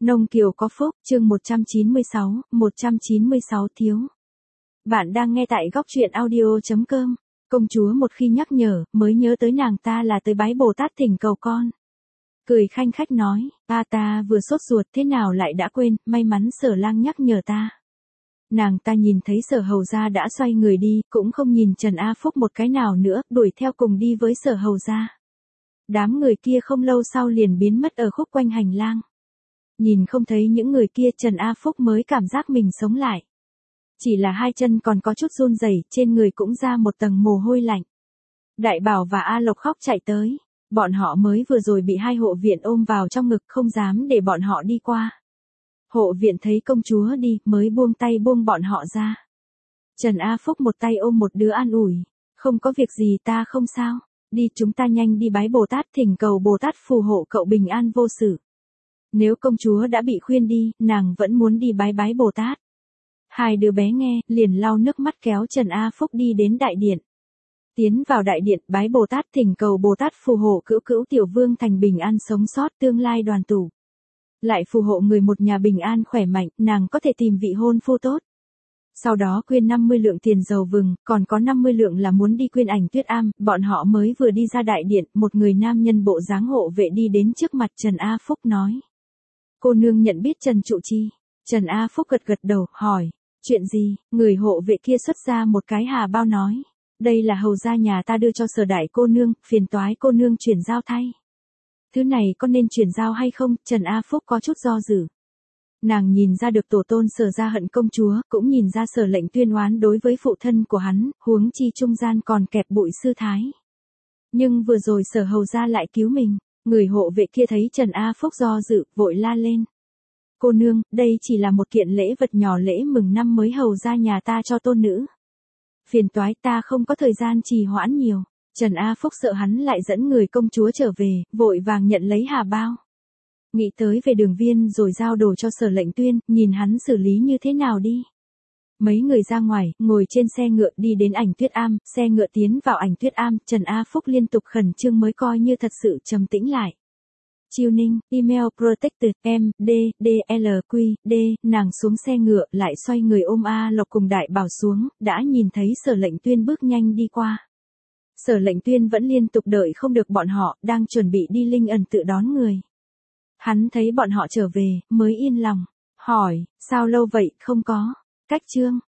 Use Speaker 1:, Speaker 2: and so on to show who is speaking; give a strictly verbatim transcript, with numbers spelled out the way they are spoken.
Speaker 1: Nông Kiều có phúc, chương một trăm chín mươi sáu, một trăm chín mươi sáu thiếu. Bạn đang nghe tại góc truyện audio chấm com. Công chúa một khi nhắc nhở, mới nhớ tới nàng ta là tới bái Bồ Tát thỉnh cầu con. Cười khanh khách nói, ba ta vừa sốt ruột thế nào lại đã quên, may mắn Sở lang nhắc nhở ta. Nàng ta nhìn thấy Sở hầu gia đã xoay người đi, cũng không nhìn Trần A Phúc một cái nào nữa, đuổi theo cùng đi với Sở hầu gia. Đám người kia không lâu sau liền biến mất ở khúc quanh hành lang. Nhìn không thấy những người kia, Trần A Phúc mới cảm giác mình sống lại. Chỉ là hai chân còn có chút run rẩy, trên người cũng ra một tầng mồ hôi lạnh. Đại Bảo và A Lộc khóc chạy tới. Bọn họ mới vừa rồi bị hai hộ viện ôm vào trong ngực, không dám để bọn họ đi qua. Hộ viện thấy công chúa đi, mới buông tay buông bọn họ ra. Trần A Phúc một tay ôm một đứa an ủi. Không có việc gì, ta không sao. Đi, chúng ta nhanh đi bái Bồ Tát, thỉnh cầu Bồ Tát phù hộ cậu bình an vô sự. Nếu công chúa đã bị khuyên đi, nàng vẫn muốn đi bái bái Bồ Tát. Hai đứa bé nghe, liền lau nước mắt kéo Trần A Phúc đi đến đại điện. Tiến vào đại điện, bái Bồ Tát thỉnh cầu Bồ Tát phù hộ cữu cữu tiểu vương thành bình an sống sót, tương lai đoàn tụ. Lại phù hộ người một nhà bình an khỏe mạnh, nàng có thể tìm vị hôn phu tốt. Sau đó quyên năm mươi lượng tiền dầu vừng, còn có năm mươi lượng là muốn đi quyên Ảnh Tuyết Am. Bọn họ mới vừa đi ra đại điện, một người nam nhân bộ dáng hộ vệ đi đến trước mặt Trần A Phúc nói. Cô nương nhận biết Trần Trụ Chi. Trần A Phúc gật gật đầu, hỏi. Chuyện gì? Người hộ vệ kia xuất ra một cái hà bao nói. Đây là hầu gia nhà ta đưa cho Sở đại cô nương, phiền toái cô nương chuyển giao thay. Thứ này có nên chuyển giao hay không? Trần A Phúc có chút do dự. Nàng nhìn ra được tổ tôn Sở gia hận công chúa, cũng nhìn ra Sở lệnh tuyên oán đối với phụ thân của hắn, huống chi trung gian còn kẹp bụi sư thái. Nhưng vừa rồi Sở hầu gia lại cứu mình. Người hộ vệ kia thấy Trần A Phúc do dự, vội la lên. Cô nương, đây chỉ là một kiện lễ vật nhỏ, lễ mừng năm mới hầu gia nhà ta cho tôn nữ. Phiền toái, ta không có thời gian trì hoãn nhiều. Trần A Phúc sợ hắn lại dẫn người công chúa trở về, vội vàng nhận lấy hà bao. Nghĩ tới về Đường Viên rồi giao đồ cho Sở lệnh tuyên, nhìn hắn xử lý như thế nào đi. Mấy người ra ngoài, ngồi trên xe ngựa đi đến Ảnh Tuyết Am, xe ngựa tiến vào Ảnh Tuyết Am, Trần A Phúc liên tục khẩn trương mới coi như thật sự trầm tĩnh lại. Chiêu Ninh, email protected, M, D, D, L, Q, D, nàng xuống xe ngựa, lại xoay người ôm A Lộc cùng Đại Bảo xuống, đã nhìn thấy Sở lệnh tuyên bước nhanh đi qua. Sở lệnh tuyên vẫn liên tục đợi không được bọn họ, đang chuẩn bị đi Linh Ẩn tự đón người. Hắn thấy bọn họ trở về, mới yên lòng, hỏi, sao lâu vậy, không có. Cách chương,